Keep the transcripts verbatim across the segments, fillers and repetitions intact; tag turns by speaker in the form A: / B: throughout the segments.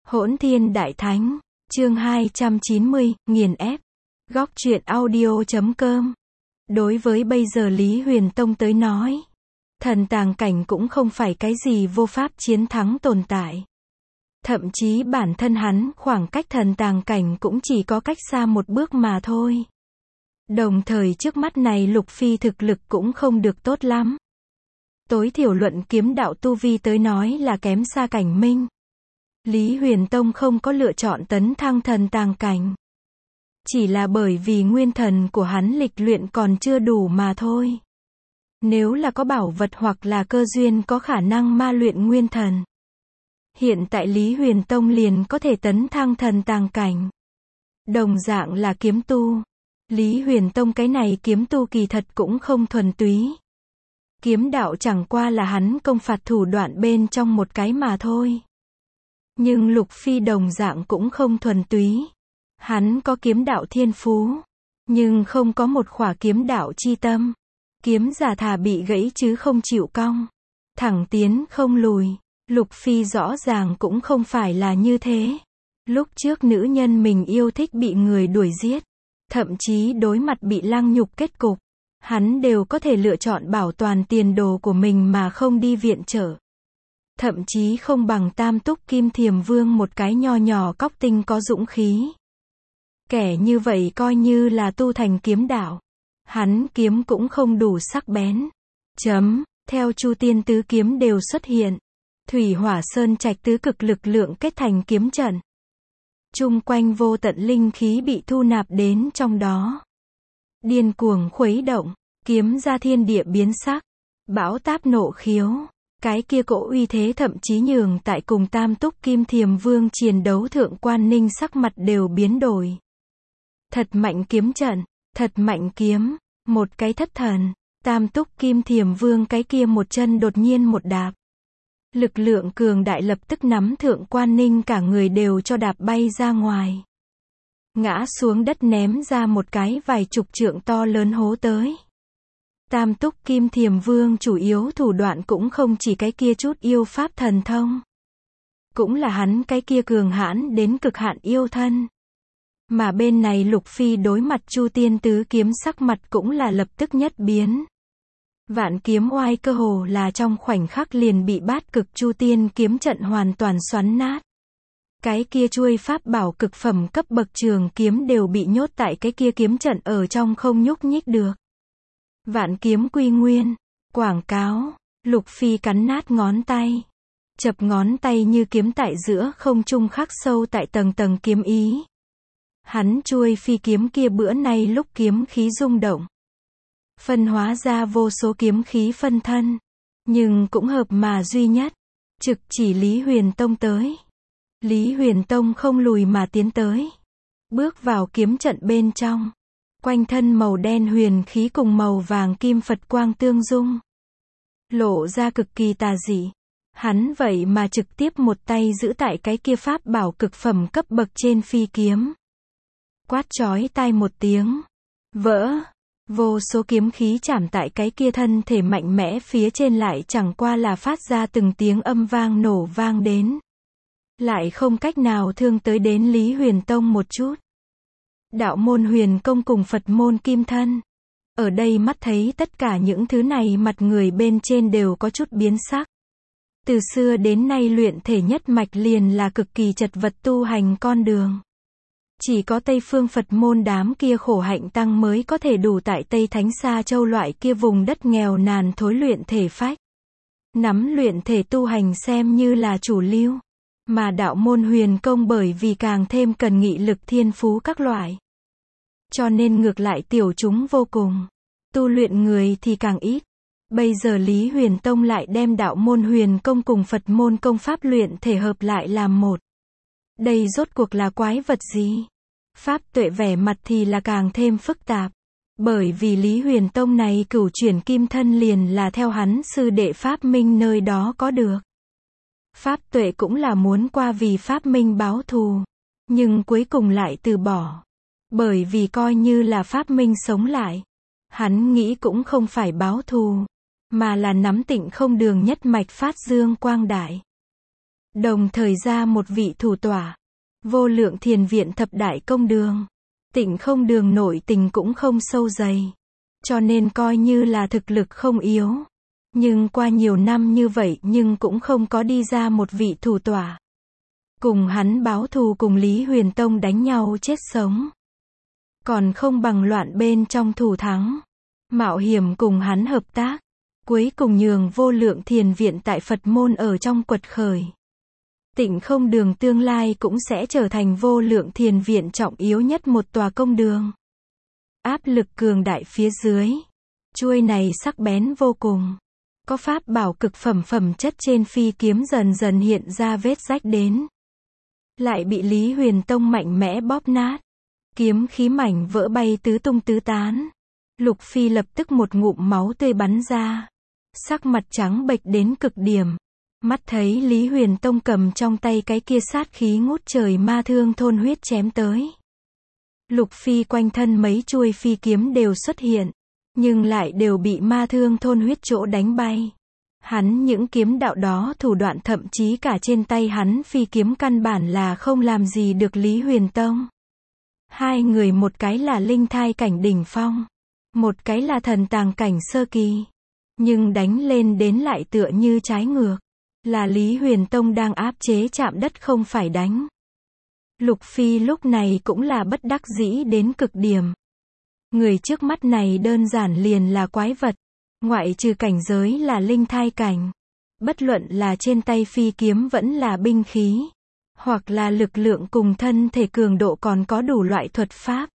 A: Hỗn Thiên Đại Thánh, chương hai trăm chín mươi, nghiền ép. Góc truyện audio chấm com. Đối với bây giờ Lý Huyền Tông tới nói, thần tàng cảnh cũng không phải cái gì vô pháp chiến thắng tồn tại. Thậm chí bản thân hắn khoảng cách thần tàng cảnh cũng chỉ có cách xa một bước mà thôi. Đồng thời trước mắt này Lục Phi thực lực cũng không được tốt lắm. Tối thiểu luận kiếm đạo tu vi tới nói là kém xa Cảnh Minh. Lý Huyền Tông không có lựa chọn tấn thăng thần tàng cảnh. Chỉ là bởi vì nguyên thần của hắn lịch luyện còn chưa đủ mà thôi. Nếu là có bảo vật hoặc là cơ duyên có khả năng ma luyện nguyên thần, hiện tại Lý Huyền Tông liền có thể tấn thăng thần tàng cảnh. Đồng dạng là kiếm tu. Lý Huyền Tông cái này kiếm tu kỳ thật cũng không thuần túy. Kiếm đạo chẳng qua là hắn công phạt thủ đoạn bên trong một cái mà thôi. Nhưng Lục Phi đồng dạng cũng không thuần túy. Hắn có kiếm đạo thiên phú, nhưng không có một khỏa kiếm đạo chi tâm. Kiếm giả thà bị gãy chứ không chịu cong. Thẳng tiến không lùi. Lục Phi rõ ràng cũng không phải là như thế. Lúc trước nữ nhân mình yêu thích bị người đuổi giết, thậm chí đối mặt bị lăng nhục kết cục, hắn đều có thể lựa chọn bảo toàn tiền đồ của mình mà không đi viện trợ. Thậm chí không bằng Tam Túc Kim Thiềm Vương một cái nho nhỏ cóc tinh có dũng khí. Kẻ như vậy coi như là tu thành kiếm đạo, hắn kiếm cũng không đủ sắc bén. Chấm, theo Chu Tiên tứ kiếm đều xuất hiện. Thủy Hỏa Sơn Trạch tứ cực lực lượng kết thành kiếm trận. Chung quanh vô tận linh khí bị thu nạp đến trong đó. Điên cuồng khuấy động, kiếm ra thiên địa biến sắc, bão táp nộ khiếu. Cái kia cỗ uy thế thậm chí nhường tại cùng Tam Túc Kim Thiềm Vương chiến đấu Thượng Quan Ninh sắc mặt đều biến đổi. Thật mạnh kiếm trận, thật mạnh kiếm, một cái thất thần. Tam Túc Kim Thiềm Vương cái kia một chân đột nhiên một đạp. Lực lượng cường đại lập tức nắm Thượng Quan Ninh cả người đều cho đạp bay ra ngoài. Ngã xuống đất ném ra một cái vài chục trượng to lớn hố tới. Tam Túc Kim Thiềm Vương chủ yếu thủ đoạn cũng không chỉ cái kia chút yêu pháp thần thông. Cũng là hắn cái kia cường hãn đến cực hạn yêu thân. Mà bên này Lục Phi đối mặt Chu Tiên tứ kiếm sắc mặt cũng là lập tức nhất biến. Vạn kiếm oai cơ hồ là trong khoảnh khắc liền bị bát cực Chu Tiên kiếm trận hoàn toàn xoắn nát. Cái kia chuôi pháp bảo cực phẩm cấp bậc trường kiếm đều bị nhốt tại cái kia kiếm trận ở trong không nhúc nhích được. Vạn kiếm quy nguyên, quảng cáo, Lục Phi cắn nát ngón tay. Chập ngón tay như kiếm tại giữa không trung khắc sâu tại tầng tầng kiếm ý. Hắn chuôi phi kiếm kia bữa nay lúc kiếm khí rung động, phân hóa ra vô số kiếm khí phân thân, nhưng cũng hợp mà duy nhất, trực chỉ Lý Huyền Tông tới. Lý Huyền Tông không lùi mà tiến tới, bước vào kiếm trận bên trong. Quanh thân màu đen huyền khí cùng màu vàng kim Phật quang tương dung, lộ ra cực kỳ tà dị. Hắn vậy mà trực tiếp một tay giữ tại cái kia pháp bảo cực phẩm cấp bậc trên phi kiếm. Quát chói tai một tiếng, vỡ. Vô số kiếm khí chạm tại cái kia thân thể mạnh mẽ phía trên lại chẳng qua là phát ra từng tiếng âm vang nổ vang đến. Lại không cách nào thương tới đến Lý Huyền Tông một chút. Đạo môn huyền công cùng Phật môn kim thân. Ở đây mắt thấy tất cả những thứ này mặt người bên trên đều có chút biến sắc. Từ xưa đến nay luyện thể nhất mạch liền là cực kỳ chật vật tu hành con đường. Chỉ có Tây Phương Phật môn đám kia khổ hạnh tăng mới có thể đủ tại Tây Thánh Sa Châu loại kia vùng đất nghèo nàn thối luyện thể phách. Nắm luyện thể tu hành xem như là chủ lưu. Mà đạo môn huyền công bởi vì càng thêm cần nghị lực thiên phú các loại. Cho nên ngược lại tiểu chúng vô cùng. Tu luyện người thì càng ít. Bây giờ Lý Huyền Tông lại đem đạo môn huyền công cùng Phật môn công pháp luyện thể hợp lại làm một. Đây rốt cuộc là quái vật gì? Pháp tuệ vẻ mặt thì là càng thêm phức tạp. Bởi vì Lý Huyền Tông này cửu chuyển kim thân liền là theo hắn sư đệ Pháp Minh nơi đó có được. Pháp tuệ cũng là muốn qua vì Pháp Minh báo thù. Nhưng cuối cùng lại từ bỏ. Bởi vì coi như là Pháp Minh sống lại. Hắn nghĩ cũng không phải báo thù. Mà là nắm Tịnh Không Đường nhất mạch phát dương quang đại. Đồng thời ra một vị thủ tọa. Vô Lượng Thiền Viện thập đại công đường. Tịnh Không Đường nội tình cũng không sâu dày. Cho nên coi như là thực lực không yếu. Nhưng qua nhiều năm như vậy nhưng cũng không có đi ra một vị thủ tọa. Cùng hắn báo thù cùng Lý Huyền Tông đánh nhau chết sống. Còn không bằng loạn bên trong thủ thắng. Mạo hiểm cùng hắn hợp tác. Cuối cùng nhường Vô Lượng Thiền Viện tại Phật môn ở trong quật khởi. Tịnh Không Đường tương lai cũng sẽ trở thành Vô Lượng Thiền Viện trọng yếu nhất một tòa công đường. Áp lực cường đại phía dưới. Chuôi này sắc bén vô cùng. Có pháp bảo cực phẩm phẩm chất trên phi kiếm dần dần hiện ra vết rách đến. Lại bị Lý Huyền Tông mạnh mẽ bóp nát. Kiếm khí mảnh vỡ bay tứ tung tứ tán. Lục Phi lập tức một ngụm máu tươi bắn ra. Sắc mặt trắng bệch đến cực điểm. Mắt thấy Lý Huyền Tông cầm trong tay cái kia sát khí ngút trời ma thương thôn huyết chém tới. Lục Phi quanh thân mấy chuôi phi kiếm đều xuất hiện. Nhưng lại đều bị ma thương thôn huyết chỗ đánh bay. Hắn những kiếm đạo đó thủ đoạn thậm chí cả trên tay hắn phi kiếm căn bản là không làm gì được Lý Huyền Tông. Hai người một cái là linh thai cảnh đỉnh phong. Một cái là thần tàng cảnh sơ kỳ. Nhưng đánh lên đến lại tựa như trái ngược. Là Lý Huyền Tông đang áp chế chạm đất không phải đánh. Lục Phi lúc này cũng là bất đắc dĩ đến cực điểm. Người trước mắt này đơn giản liền là quái vật. Ngoại trừ cảnh giới là linh thai cảnh. Bất luận là trên tay phi kiếm vẫn là binh khí. Hoặc là lực lượng cùng thân thể cường độ còn có đủ loại thuật pháp.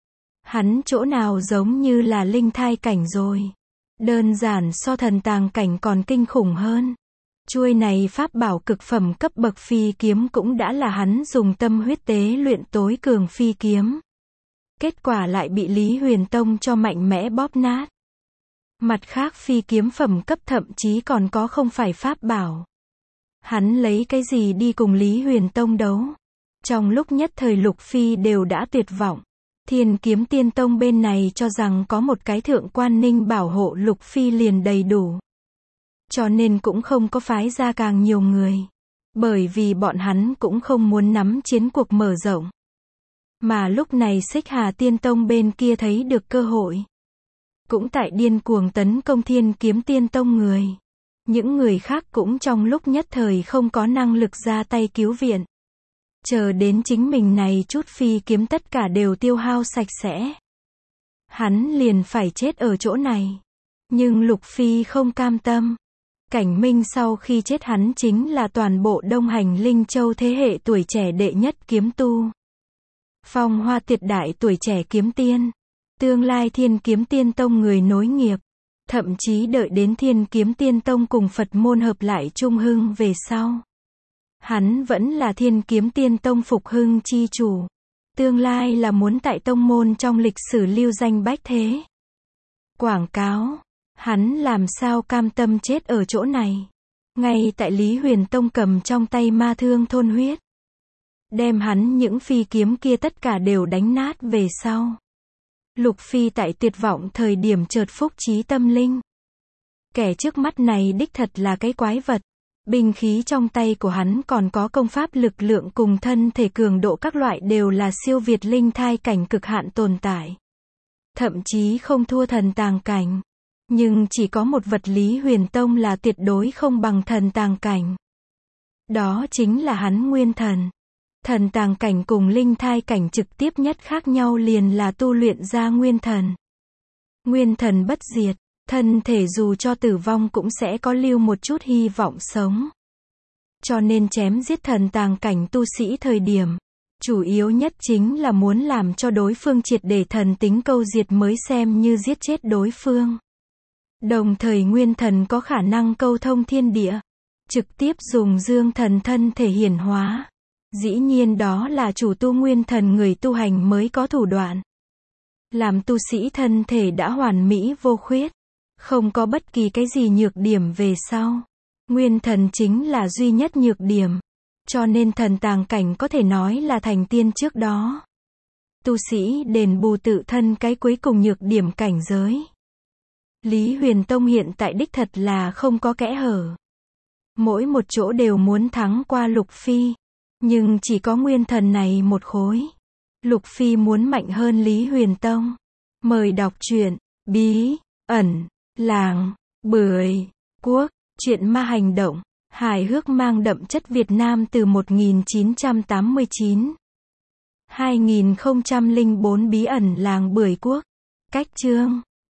A: Hắn chỗ nào giống như là linh thai cảnh rồi. Đơn giản so thần tàng cảnh còn kinh khủng hơn. Chuôi này pháp bảo cực phẩm cấp bậc phi kiếm cũng đã là hắn dùng tâm huyết tế luyện tối cường phi kiếm. Kết quả lại bị Lý Huyền Tông cho mạnh mẽ bóp nát. Mặt khác phi kiếm phẩm cấp thậm chí còn có không phải pháp bảo. Hắn lấy cái gì đi cùng Lý Huyền Tông đấu? Trong lúc nhất thời Lục Phi đều đã tuyệt vọng. Thiên Kiếm Tiên Tông bên này cho rằng có một cái thượng quan ninh bảo hộ Lục Phi liền đầy đủ. Cho nên cũng không có phái ra càng nhiều người. Bởi vì bọn hắn cũng không muốn nắm chiến cuộc mở rộng. Mà lúc này Xích Hà Tiên Tông bên kia thấy được cơ hội. Cũng tại điên cuồng tấn công Thiên Kiếm Tiên Tông người. Những người khác cũng trong lúc nhất thời không có năng lực ra tay cứu viện. Chờ đến chính mình này chút phi kiếm tất cả đều tiêu hao sạch sẽ. Hắn liền phải chết ở chỗ này. Nhưng Lục Phi không cam tâm. Cảnh Minh sau khi chết hắn chính là toàn bộ Đông Hành Linh Châu thế hệ tuổi trẻ đệ nhất kiếm tu. Phong hoa tuyệt đại tuổi trẻ kiếm tiên. Tương lai Thiên Kiếm Tiên Tông người nối nghiệp. Thậm chí đợi đến Thiên Kiếm Tiên Tông cùng Phật môn hợp lại trung hưng về sau. Hắn vẫn là Thiên Kiếm Tiên Tông phục hưng chi chủ. Tương lai là muốn tại tông môn trong lịch sử lưu danh bách thế. Quảng cáo. Hắn làm sao cam tâm chết ở chỗ này. Ngay tại Lý Huyền Tông cầm trong tay ma thương thôn huyết. Đem hắn những phi kiếm kia tất cả đều đánh nát về sau. Lục Phi tại tuyệt vọng thời điểm chợt phúc trí tâm linh. Kẻ trước mắt này đích thật là cái quái vật. Binh khí trong tay của hắn còn có công pháp lực lượng cùng thân thể cường độ các loại đều là siêu việt linh thai cảnh cực hạn tồn tại. Thậm chí không thua thần tàng cảnh. Nhưng chỉ có một vật Lý Huyền Tông là tuyệt đối không bằng thần tàng cảnh. Đó chính là hắn nguyên thần. Thần tàng cảnh cùng linh thai cảnh trực tiếp nhất khác nhau liền là tu luyện ra nguyên thần. Nguyên thần bất diệt, thân thể dù cho tử vong cũng sẽ có lưu một chút hy vọng sống. Cho nên chém giết thần tàng cảnh tu sĩ thời điểm, chủ yếu nhất chính là muốn làm cho đối phương triệt để thần tính câu diệt mới xem như giết chết đối phương. Đồng thời nguyên thần có khả năng câu thông thiên địa, trực tiếp dùng dương thần thân thể hiển hóa. Dĩ nhiên đó là chủ tu nguyên thần người tu hành mới có thủ đoạn. Làm tu sĩ thân thể đã hoàn mỹ vô khuyết, không có bất kỳ cái gì nhược điểm về sau. Nguyên thần chính là duy nhất nhược điểm. Cho nên thần tàng cảnh có thể nói là thành tiên trước đó. Tu sĩ đền bù tự thân cái cuối cùng nhược điểm cảnh giới. Lý Huyền Tông hiện tại đích thật là không có kẽ hở. Mỗi một chỗ đều muốn thắng qua Lục Phi. Nhưng chỉ có nguyên thần này một khối. Lục Phi muốn mạnh hơn Lý Huyền Tông. Mời đọc truyện Bí ẩn làng Bưởi Quốc, truyện ma hành động, hài hước mang đậm chất Việt Nam từ một nghìn chín trăm tám mươi chín. hai nghìn không trăm lẻ bốn Bí ẩn làng Bưởi Quốc. Cách chương